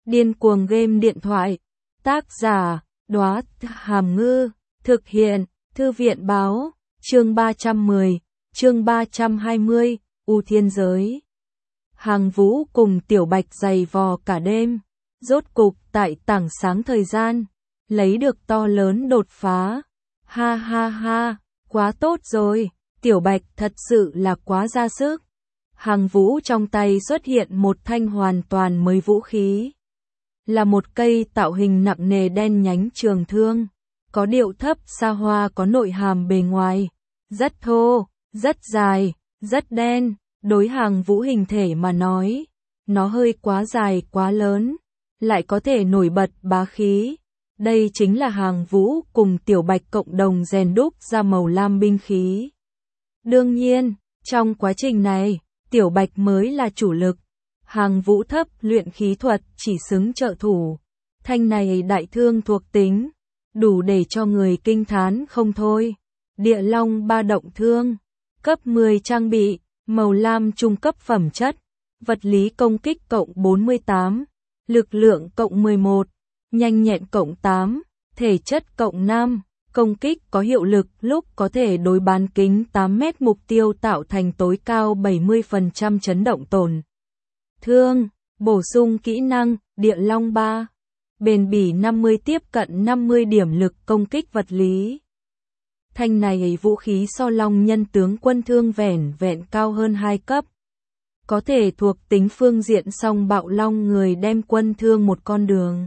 Điên cuồng game điện thoại. Tác giả, Đóa Hàm Ngư. Thực hiện, Thư viện báo. Chương 310, chương 320, U Thiên Giới. Hàng Vũ cùng Tiểu Bạch giày vò cả đêm. Rốt cục tại tảng sáng thời gian, lấy được to lớn đột phá. Ha ha ha, quá tốt rồi, Tiểu Bạch thật sự là quá ra sức. Hàng Vũ trong tay xuất hiện một thanh hoàn toàn mới vũ khí. Là một cây tạo hình nặng nề đen nhánh trường thương. Có điệu thấp xa hoa, có nội hàm bề ngoài. Rất thô, rất dài, rất đen. Đối Hàng Vũ hình thể mà nói, nó hơi quá dài quá lớn, lại có thể nổi bật bá khí. Đây chính là Hàng Vũ cùng Tiểu Bạch cộng đồng rèn đúc ra màu lam binh khí. Đương nhiên, trong quá trình này, Tiểu Bạch mới là chủ lực. Hàng Vũ thấp luyện khí thuật chỉ xứng trợ thủ. Thanh này đại thương thuộc tính, đủ để cho người kinh thán không thôi. Địa Long ba động thương, cấp 10 trang bị, màu lam trung cấp phẩm chất, vật lý công kích cộng 48, lực lượng cộng 11, nhanh nhẹn cộng 8, thể chất cộng 5, công kích có hiệu lực lúc có thể đối bán kính 8 mét mục tiêu tạo thành tối cao 70% chấn động tổn thương. Bổ sung kỹ năng, Địa Long 3, bền bỉ 50 tiếp cận 50 điểm lực công kích vật lý. Thanh này vũ khí so Long Nhân tướng quân thương vẻn vẹn cao hơn 2 cấp. Có thể thuộc tính phương diện song bạo long người đem quân thương một con đường.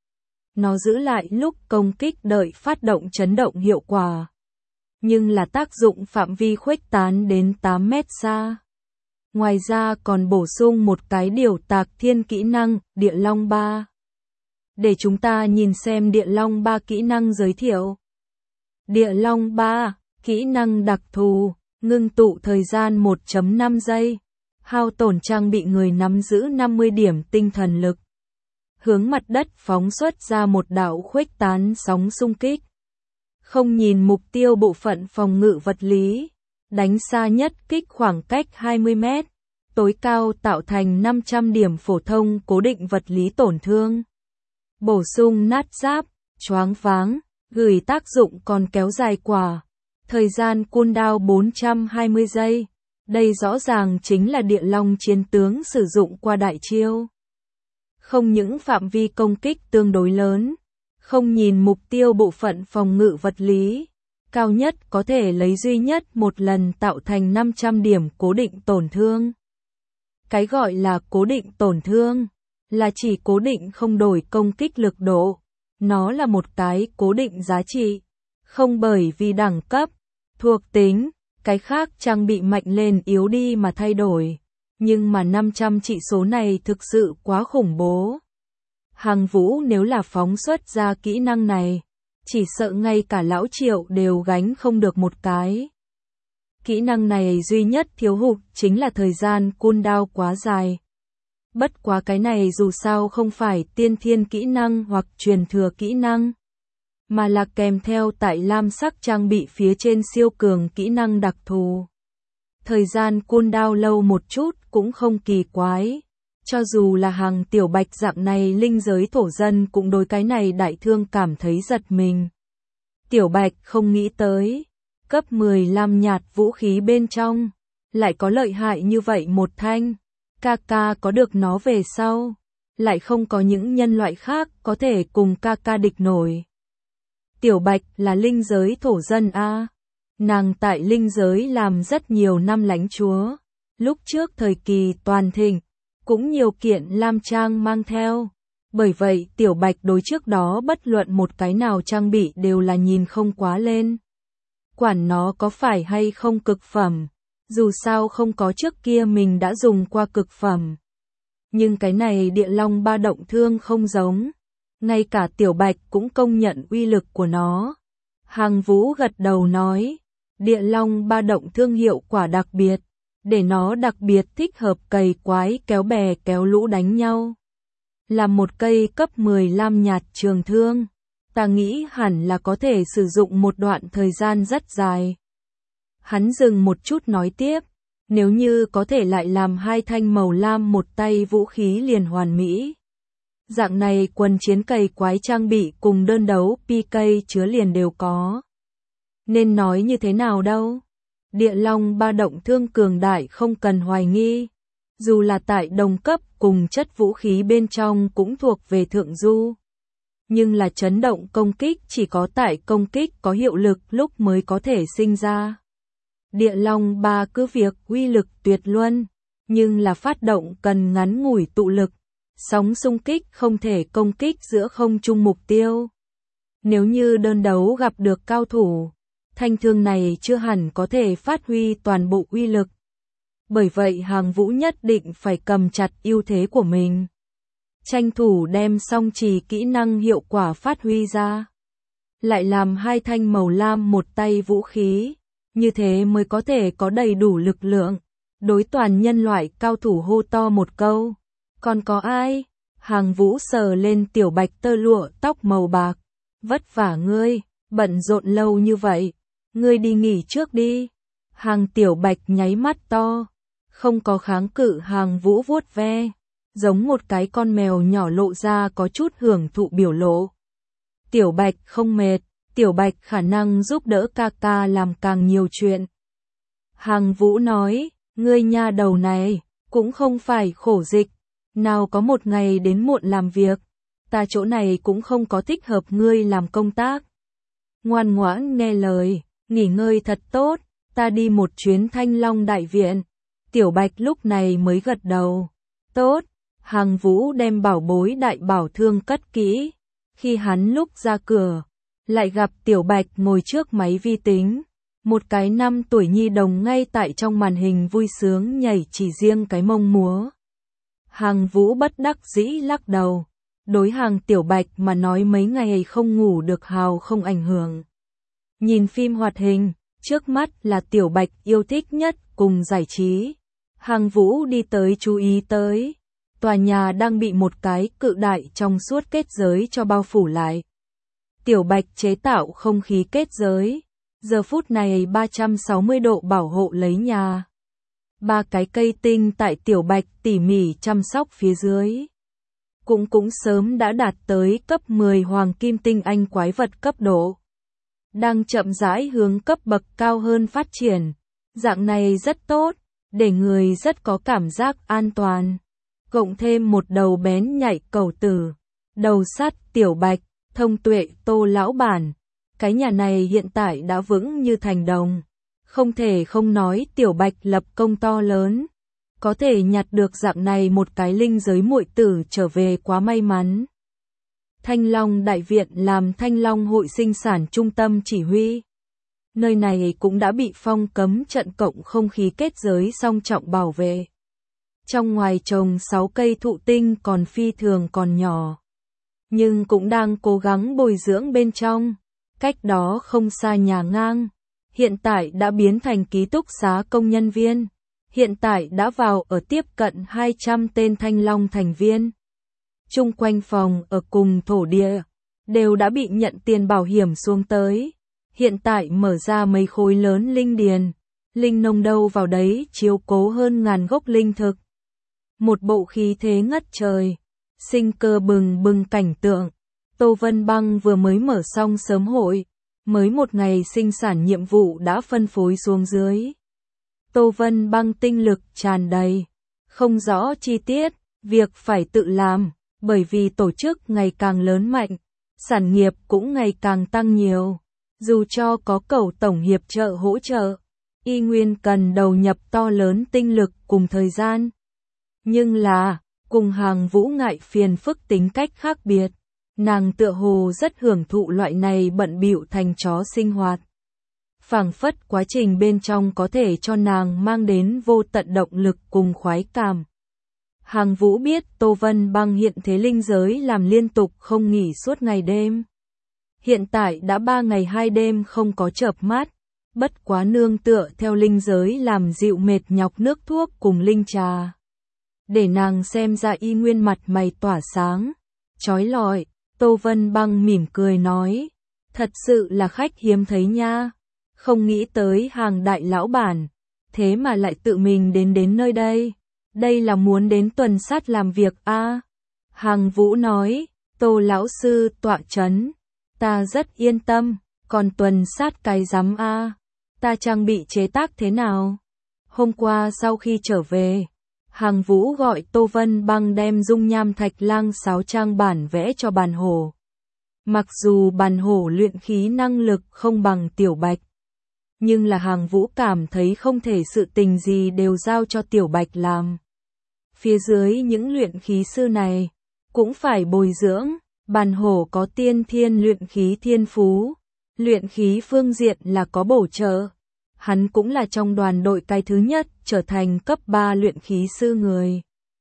Nó giữ lại lúc công kích đợi phát động chấn động hiệu quả. Nhưng là tác dụng phạm vi khuếch tán đến 8 mét xa. Ngoài ra còn bổ sung một cái điều tạc thiên kỹ năng, Địa Long 3. Để chúng ta nhìn xem Địa Long 3 kỹ năng giới thiệu. Địa Long 3, kỹ năng đặc thù, ngưng tụ thời gian 1.5 giây, hao tổn trang bị người nắm giữ 50 điểm tinh thần lực. Hướng mặt đất phóng xuất ra một đạo khuếch tán sóng xung kích. Không nhìn mục tiêu bộ phận phòng ngự vật lý, đánh xa nhất kích khoảng cách 20 mét, tối cao tạo thành 500 điểm phổ thông cố định vật lý tổn thương. Bổ sung nát giáp, choáng váng. Gửi tác dụng còn kéo dài quả. Thời gian cooldown 420 giây. Đây rõ ràng chính là Địa Long chiến tướng sử dụng qua đại chiêu. Không những phạm vi công kích tương đối lớn, không nhìn mục tiêu bộ phận phòng ngự vật lý, cao nhất có thể lấy duy nhất một lần tạo thành 500 điểm cố định tổn thương. Cái gọi là cố định tổn thương, là chỉ cố định không đổi công kích lực độ. Nó là một cái cố định giá trị, không bởi vì đẳng cấp, thuộc tính, cái khác trang bị mạnh lên yếu đi mà thay đổi. Nhưng mà 500 trị số này thực sự quá khủng bố. Hàng Vũ nếu là phóng xuất ra kỹ năng này, chỉ sợ ngay cả lão Triệu đều gánh không được một cái. Kỹ năng này duy nhất thiếu hụt chính là thời gian cooldown quá dài. Bất quá cái này dù sao không phải tiên thiên kỹ năng hoặc truyền thừa kỹ năng, mà là kèm theo tại lam sắc trang bị phía trên siêu cường kỹ năng đặc thù. Thời gian cooldown lâu một chút cũng không kỳ quái. Cho dù là Hàng Tiểu Bạch dạng này linh giới thổ dân cũng đối cái này đại thương cảm thấy giật mình. Tiểu Bạch không nghĩ tới, cấp 15 nhạt vũ khí bên trong, lại có lợi hại như vậy một thanh. Kaka có được nó về sau, lại không có những nhân loại khác có thể cùng Kaka địch nổi. Tiểu Bạch là linh giới thổ dân a. Nàng tại linh giới làm rất nhiều năm lãnh chúa. Lúc trước thời kỳ toàn thịnh, cũng nhiều kiện lam trang mang theo. Bởi vậy Tiểu Bạch đối trước đó bất luận một cái nào trang bị đều là nhìn không quá lên. Quản nó có phải hay không cực phẩm. Dù sao không có trước kia mình đã dùng qua cực phẩm. Nhưng cái này Địa Long ba động thương không giống. Ngay cả Tiểu Bạch cũng công nhận uy lực của nó. Hàng Vũ gật đầu nói, Địa Long ba động thương hiệu quả đặc biệt, để nó đặc biệt thích hợp cày quái kéo bè kéo lũ đánh nhau. Là một cây cấp 15 nhạt trường thương, ta nghĩ hẳn là có thể sử dụng một đoạn thời gian rất dài. Hắn dừng một chút nói tiếp, nếu như có thể lại làm hai thanh màu lam một tay vũ khí liền hoàn mỹ. Dạng này quần chiến cày quái trang bị cùng đơn đấu PK chứa liền đều có. Nên nói như thế nào đâu? Địa Long ba động thương cường đại không cần hoài nghi. Dù là tại đồng cấp cùng chất vũ khí bên trong cũng thuộc về thượng du. Nhưng là chấn động công kích chỉ có tại công kích có hiệu lực lúc mới có thể sinh ra. Địa Long ba cứ việc uy lực tuyệt luân, nhưng là phát động cần ngắn ngủi tụ lực. Sóng xung kích không thể công kích giữa không trung mục tiêu. Nếu như đơn đấu gặp được cao thủ, thanh thương này chưa hẳn có thể phát huy toàn bộ uy lực. Bởi vậy Hàng Vũ nhất định phải cầm chặt ưu thế của mình. Tranh thủ đem song trì kỹ năng hiệu quả phát huy ra. Lại làm hai thanh màu lam một tay vũ khí. Như thế mới có thể có đầy đủ lực lượng. Đối toàn nhân loại cao thủ hô to một câu. Còn có ai? Hàng Vũ sờ lên tiểu bạch tơ lụa tóc màu bạc. Vất vả ngươi, bận rộn lâu như vậy. Ngươi đi nghỉ trước đi. Hàng tiểu bạch nháy mắt to. Không có kháng cự Hàng Vũ vuốt ve. Giống một cái con mèo nhỏ lộ ra có chút hưởng thụ biểu lộ. Tiểu bạch không mệt. Tiểu bạch khả năng giúp đỡ ca ca làm càng nhiều chuyện. Hàng Vũ nói, ngươi nha đầu này, cũng không phải khổ dịch. Nào có một ngày đến muộn làm việc, ta chỗ này cũng không có thích hợp ngươi làm công tác. Ngoan ngoãn nghe lời, nghỉ ngơi thật tốt, ta đi một chuyến Thanh Long đại viện. Tiểu Bạch lúc này mới gật đầu. Tốt, Hàng Vũ đem bảo bối đại bảo thương cất kỹ. Khi hắn lúc ra cửa, lại gặp Tiểu Bạch ngồi trước máy vi tính. Một cái 5 tuổi nhi đồng ngay tại trong màn hình vui sướng nhảy chỉ riêng cái mông múa. Hàng Vũ bất đắc dĩ lắc đầu. Đối Hàng Tiểu Bạch mà nói mấy ngày không ngủ được hào không ảnh hưởng. Nhìn phim hoạt hình, trước mắt là Tiểu Bạch yêu thích nhất cùng giải trí. Hàng Vũ đi tới chú ý tới. Tòa nhà đang bị một cái cự đại trong suốt kết giới cho bao phủ lại. Tiểu Bạch chế tạo không khí kết giới. Giờ phút này 360 độ bảo hộ lấy nhà. 3 cái cây tinh tại Tiểu Bạch tỉ mỉ chăm sóc phía dưới. Cũng sớm đã đạt tới cấp 10 hoàng kim tinh anh quái vật cấp độ. Đang chậm rãi hướng cấp bậc cao hơn phát triển. Dạng này rất tốt, để người rất có cảm giác an toàn. Cộng thêm một đầu bén nhạy cẩu tử. Đầu sắt Tiểu Bạch, thông tuệ Tô lão bản. Cái nhà này hiện tại đã vững như thành đồng. Không thể không nói Tiểu Bạch lập công to lớn. Có thể nhặt được dạng này một cái linh giới muội tử trở về quá may mắn. Thanh Long đại viện làm Thanh Long hội sinh sản trung tâm chỉ huy. Nơi này cũng đã bị phong cấm trận cộng không khí kết giới song trọng bảo vệ. Trong ngoài trồng 6 cây thụ tinh còn phi thường còn nhỏ. Nhưng cũng đang cố gắng bồi dưỡng bên trong. Cách đó không xa nhà ngang. Hiện tại đã biến thành ký túc xá công nhân viên. Hiện tại đã vào ở tiếp cận 200 tên Thanh Long thành viên. Chung quanh phòng ở cùng thổ địa, đều đã bị nhận tiền bảo hiểm xuống tới. Hiện tại mở ra mấy khối lớn linh điền. Linh nông đâu vào đấy chiếu cố hơn ngàn gốc linh thực. Một bộ khí thế ngất trời. Sinh cơ bừng bừng cảnh tượng. Tô Vân Băng vừa mới mở xong sớm hội. Mới một ngày sinh sản nhiệm vụ đã phân phối xuống dưới. Tô Vân Băng tinh lực tràn đầy. Không rõ chi tiết, việc phải tự làm, bởi vì tổ chức ngày càng lớn mạnh, sản nghiệp cũng ngày càng tăng nhiều. Dù cho có Cẩu tổng hiệp trợ hỗ trợ, y nguyên cần đầu nhập to lớn tinh lực cùng thời gian. Nhưng là, cùng Hàng Vũ ngại phiền phức tính cách khác biệt. Nàng tựa hồ rất hưởng thụ loại này bận bịu thành chó sinh hoạt. Phảng phất quá trình bên trong có thể cho nàng mang đến vô tận động lực cùng khoái cảm. Hàng Vũ biết Tô Vân Băng hiện thế linh giới làm liên tục không nghỉ suốt ngày đêm. Hiện tại đã 3 ngày 2 đêm không có chợp mắt, bất quá nương tựa theo linh giới làm dịu mệt nhọc nước thuốc cùng linh trà. Để nàng xem ra y nguyên mặt mày tỏa sáng, chói lọi. Tô Vân Băng mỉm cười nói, thật sự là khách hiếm thấy nha, không nghĩ tới Hàng đại lão bản, thế mà lại tự mình đến nơi đây, đây là muốn đến tuần sát làm việc a. Hàng Vũ nói, Tô lão sư tọa chấn, ta rất yên tâm, còn tuần sát cái rắm a, ta trang bị chế tác thế nào? Hôm qua sau khi trở về, Hàng Vũ gọi Tô Vân Băng đem dung nham thạch lang sáo trang bản vẽ cho bàn hổ. Mặc dù bàn hổ luyện khí năng lực không bằng Tiểu Bạch, nhưng là Hàng Vũ cảm thấy không thể sự tình gì đều giao cho Tiểu Bạch làm. Phía dưới những luyện khí sư này, cũng phải bồi dưỡng, bàn hổ có tiên thiên luyện khí thiên phú, luyện khí phương diện là có bổ trợ. Hắn cũng là trong đoàn đội cái thứ nhất trở thành cấp 3 luyện khí sư người.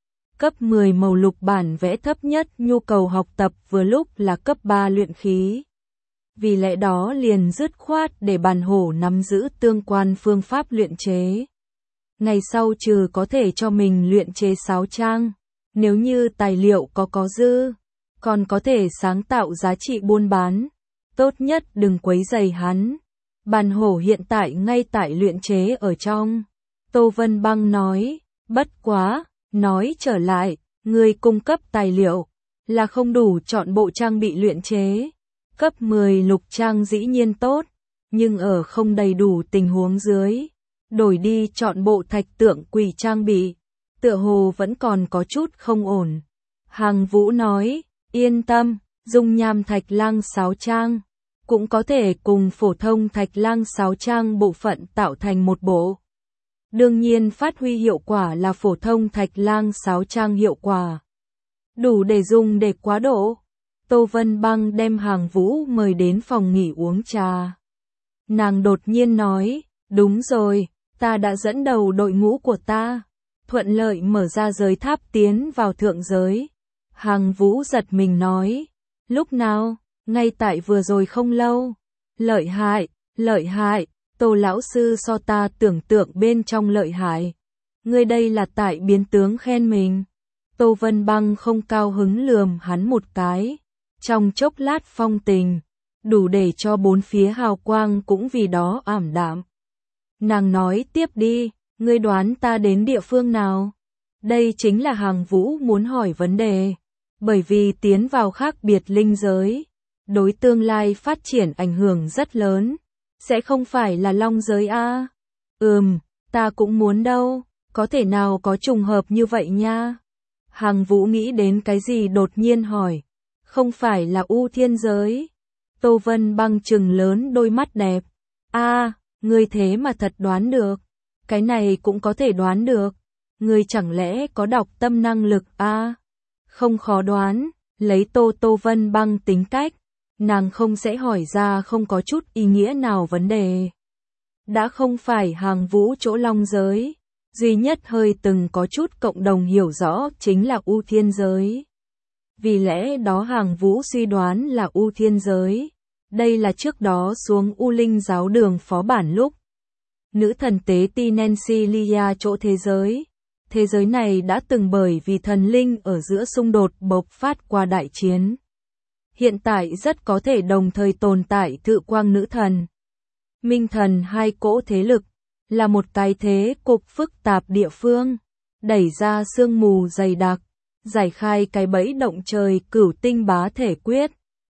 Cấp 10 màu lục bản vẽ thấp nhất nhu cầu học tập vừa lúc là cấp 3 luyện khí. Vì lẽ đó liền dứt khoát để bàn hổ nắm giữ tương quan phương pháp luyện chế. Ngày sau trừ có thể cho mình luyện chế sáo trang, nếu như tài liệu có dư, còn có thể sáng tạo giá trị buôn bán. Tốt nhất đừng quấy rầy hắn. Bàn hổ hiện tại ngay tại luyện chế ở trong. Tô Vân Băng nói, bất quá, nói trở lại, người cung cấp tài liệu, là không đủ chọn bộ trang bị luyện chế. Cấp 10 lục trang dĩ nhiên tốt, nhưng ở không đầy đủ tình huống dưới, đổi đi chọn bộ thạch tượng quỷ trang bị, tựa hồ vẫn còn có chút không ổn. Hàng Vũ nói, yên tâm, dung nham thạch lang sáo trang cũng có thể cùng phổ thông thạch lang sáo trang bộ phận tạo thành một bộ. Đương nhiên phát huy hiệu quả là phổ thông thạch lang sáo trang hiệu quả đủ để dùng để quá độ. Tô Vân Băng đem Hàng Vũ mời đến phòng nghỉ uống trà. Nàng đột nhiên nói, đúng rồi, ta đã dẫn đầu đội ngũ của ta, thuận lợi mở ra giới tháp tiến vào thượng giới. Hàng Vũ giật mình nói, lúc nào? Ngay tại vừa rồi không lâu. Lợi hại, Tô lão sư so ta tưởng tượng bên trong lợi hại. Ngươi đây là tại biến tướng khen mình. Tô Vân Băng không cao hứng lườm hắn một cái. Trong chốc lát phong tình, đủ để cho bốn phía hào quang cũng vì đó ảm đạm. Nàng nói tiếp đi, ngươi đoán ta đến địa phương nào? Đây chính là Hàng Vũ muốn hỏi vấn đề. Bởi vì tiến vào khác biệt linh giới, đối tương lai phát triển ảnh hưởng rất lớn, sẽ không phải là long giới a? Ta cũng muốn đâu, có thể nào có trùng hợp như vậy nha? Hàng Vũ nghĩ đến cái gì đột nhiên hỏi, không phải là U Thiên giới? Tô Vân Băng trừng lớn đôi mắt đẹp, ngươi thế mà thật đoán được, cái này cũng có thể đoán được, ngươi chẳng lẽ có đọc tâm năng lực a? Không khó đoán, lấy Tô Vân Băng tính cách, nàng không sẽ hỏi ra không có chút ý nghĩa nào vấn đề. Đã không phải Hàng Vũ chỗ long giới, duy nhất hơi từng có chút cộng đồng hiểu rõ chính là U Thiên giới. Vì lẽ đó Hàng Vũ suy đoán là U Thiên giới. Đây là trước đó xuống U Linh giáo đường phó bản lúc nữ thần tế ti Nancy Lia chỗ thế giới. Thế giới này đã từng bởi vì thần linh ở giữa xung đột bộc phát qua đại chiến. Hiện tại rất có thể đồng thời tồn tại Thự Quang nữ thần, Minh thần hai cỗ thế lực, là một cái thế cục phức tạp địa phương, đẩy ra sương mù dày đặc, giải khai cái bẫy động trời cửu tinh bá thể quyết.